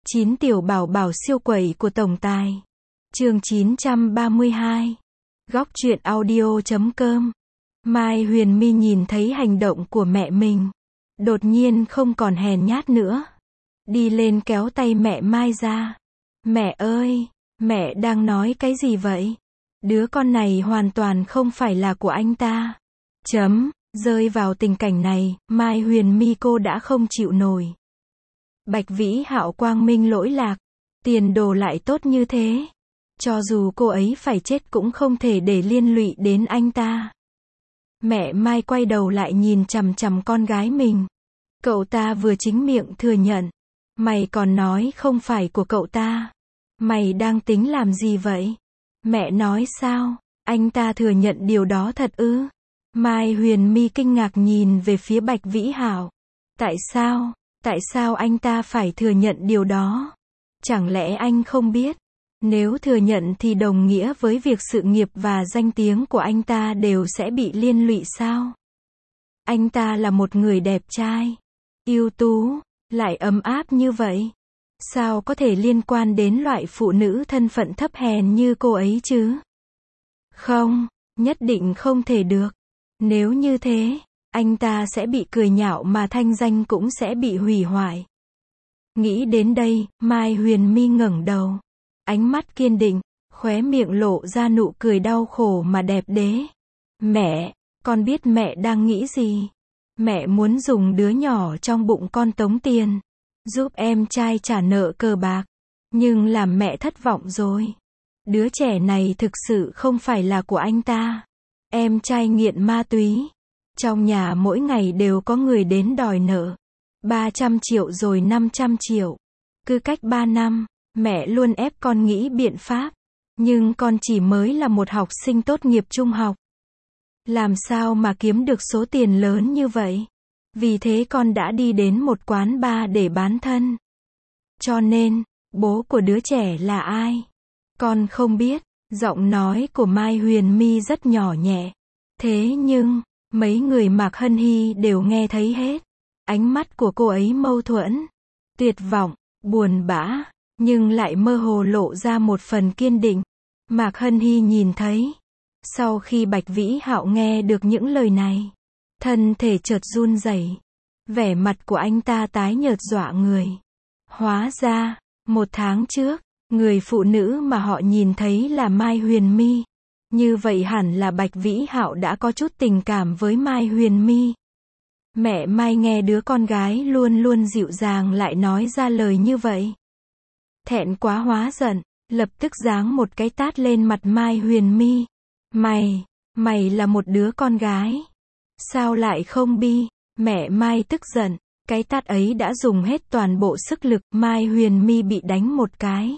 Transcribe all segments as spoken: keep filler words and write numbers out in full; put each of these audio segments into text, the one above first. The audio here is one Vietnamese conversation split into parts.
chín tiểu bảo bảo siêu quẩy của tổng tài. Chương chín trăm ba mươi hai. Góc truyện audio chấm com. Mai Huyền My nhìn thấy hành động của mẹ mình, đột nhiên không còn hèn nhát nữa. Đi lên kéo tay mẹ Mai ra. Mẹ ơi, mẹ đang nói cái gì vậy? Đứa con này hoàn toàn không phải là của anh ta. Chấm, rơi vào tình cảnh này, Mai Huyền My cô đã không chịu nổi. Bạch Vĩ Hạo quang minh lỗi lạc, tiền đồ lại tốt như thế. Cho dù cô ấy phải chết cũng không thể để liên lụy đến anh ta. Mẹ Mai quay đầu lại nhìn chằm chằm con gái mình. Cậu ta vừa chính miệng thừa nhận. Mày còn nói không phải của cậu ta. Mày đang tính làm gì vậy? Mẹ nói sao? Anh ta thừa nhận điều đó thật ư? Mai Huyền My kinh ngạc nhìn về phía Bạch Vĩ Hạo. Tại sao? Tại sao anh ta phải thừa nhận điều đó? Chẳng lẽ anh không biết? Nếu thừa nhận thì đồng nghĩa với việc sự nghiệp và danh tiếng của anh ta đều sẽ bị liên lụy sao? Anh ta là một người đẹp trai, ưu tú, lại ấm áp như vậy. Sao có thể liên quan đến loại phụ nữ thân phận thấp hèn như cô ấy chứ? Không, nhất định không thể được. Nếu như thế, anh ta sẽ bị cười nhạo mà thanh danh cũng sẽ bị hủy hoại. Nghĩ đến đây, Mai Huyền My ngẩng đầu. Ánh mắt kiên định, khóe miệng lộ ra nụ cười đau khổ mà đẹp đẽ. Mẹ, con biết mẹ đang nghĩ gì. Mẹ muốn dùng đứa nhỏ trong bụng con tống tiền, giúp em trai trả nợ cờ bạc. Nhưng làm mẹ thất vọng rồi. Đứa trẻ này thực sự không phải là của anh ta. Em trai nghiện ma túy. Trong nhà mỗi ngày đều có người đến đòi nợ. ba trăm triệu rồi năm trăm triệu. Cứ cách ba năm, mẹ luôn ép con nghĩ biện pháp. Nhưng con chỉ mới là một học sinh tốt nghiệp trung học. Làm sao mà kiếm được số tiền lớn như vậy? Vì thế con đã đi đến một quán bar để bán thân. Cho nên, bố của đứa trẻ là ai? Con không biết. Giọng nói của Mai Huyền My rất nhỏ nhẹ. Thế nhưng, mấy người Mạc Hân Hy đều nghe thấy hết. Ánh mắt của cô ấy mâu thuẫn, tuyệt vọng, buồn bã, nhưng lại mơ hồ lộ ra một phần kiên định. Mạc Hân Hy nhìn thấy. Sau khi Bạch Vĩ Hạo nghe được những lời này, thân thể chợt run rẩy. Vẻ mặt của anh ta tái nhợt dọa người. Hóa ra, một tháng trước, người phụ nữ mà họ nhìn thấy là Mai Huyền My. Như vậy hẳn là Bạch Vĩ Hạo đã có chút tình cảm với Mai Huyền My. Mẹ Mai nghe đứa con gái luôn luôn dịu dàng lại nói ra lời như vậy. Thẹn quá hóa giận, lập tức giáng một cái tát lên mặt Mai Huyền My. Mày, mày là một đứa con gái. Sao lại không bi? Mẹ Mai tức giận, cái tát ấy đã dùng hết toàn bộ sức lực. Mai Huyền My bị đánh một cái.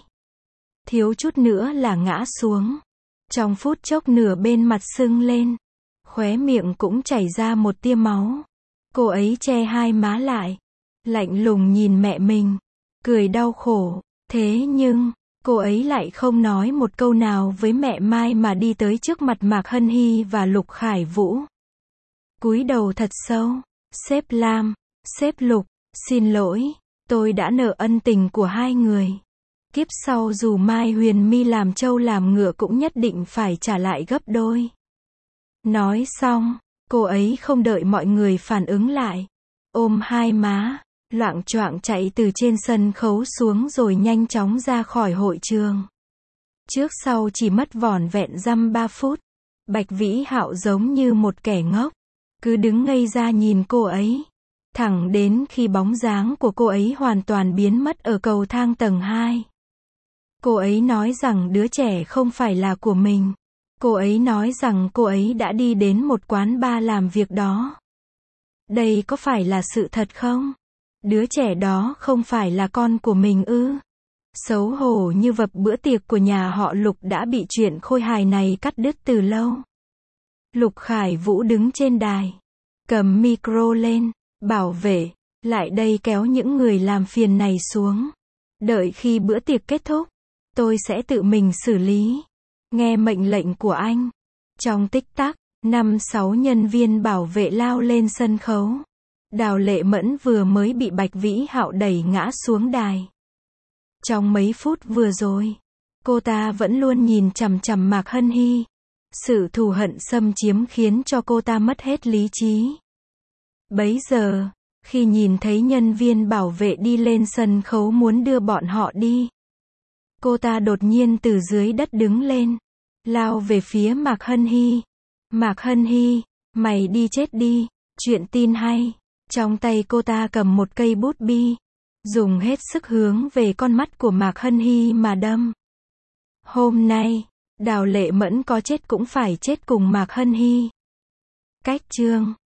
Thiếu chút nữa là ngã xuống. Trong phút chốc nửa bên mặt sưng lên. Khóe miệng cũng chảy ra một tia máu. Cô ấy che hai má lại. Lạnh lùng nhìn mẹ mình. Cười đau khổ. Thế nhưng, cô ấy lại không nói một câu nào với mẹ Mai mà đi tới trước mặt Mạc Hân Hy và Lục Khải Vũ. Cúi đầu thật sâu. Sếp Lam, sếp Lục, xin lỗi. Tôi đã nợ ân tình của hai người. Kiếp sau dù Mai Huyền My làm trâu làm ngựa cũng nhất định phải trả lại gấp đôi. Nói xong, cô ấy không đợi mọi người phản ứng lại. Ôm hai má, loạng choạng chạy từ trên sân khấu xuống rồi nhanh chóng ra khỏi hội trường. Trước sau chỉ mất vỏn vẹn dăm ba phút. Bạch Vĩ Hạo giống như một kẻ ngốc. Cứ đứng ngây ra nhìn cô ấy. Thẳng đến khi bóng dáng của cô ấy hoàn toàn biến mất ở cầu thang tầng hai. Cô ấy nói rằng đứa trẻ không phải là của mình. Cô ấy nói rằng cô ấy đã đi đến một quán bar làm việc đó. Đây có phải là sự thật không? Đứa trẻ đó không phải là con của mình ư? Xấu hổ như vập, bữa tiệc của nhà họ Lục đã bị chuyện khôi hài này cắt đứt từ lâu. Lục Khải Vũ đứng trên đài, cầm micro lên, bảo vệ, lại đây kéo những người làm phiền này xuống. Đợi khi bữa tiệc kết thúc, tôi sẽ tự mình xử lý. Nghe mệnh lệnh của anh. Trong tích tắc, năm sáu nhân viên bảo vệ lao lên sân khấu. Đào Lệ Mẫn vừa mới bị Bạch Vĩ Hạo đẩy ngã xuống đài. Trong mấy phút vừa rồi, cô ta vẫn luôn nhìn chằm chằm Mạc Hân Hy. Sự thù hận xâm chiếm khiến cho cô ta mất hết lý trí. Bấy giờ, khi nhìn thấy nhân viên bảo vệ đi lên sân khấu muốn đưa bọn họ đi, cô ta đột nhiên từ dưới đất đứng lên, lao về phía Mạc Hân Hy. Mạc Hân Hy, mày đi chết đi. Chuyện tin hay. Trong tay cô ta cầm một cây bút bi, dùng hết sức hướng về con mắt của Mạc Hân Hy mà đâm. Hôm nay, Đào Lệ Mẫn có chết cũng phải chết cùng Mạc Hân Hy. Cách chương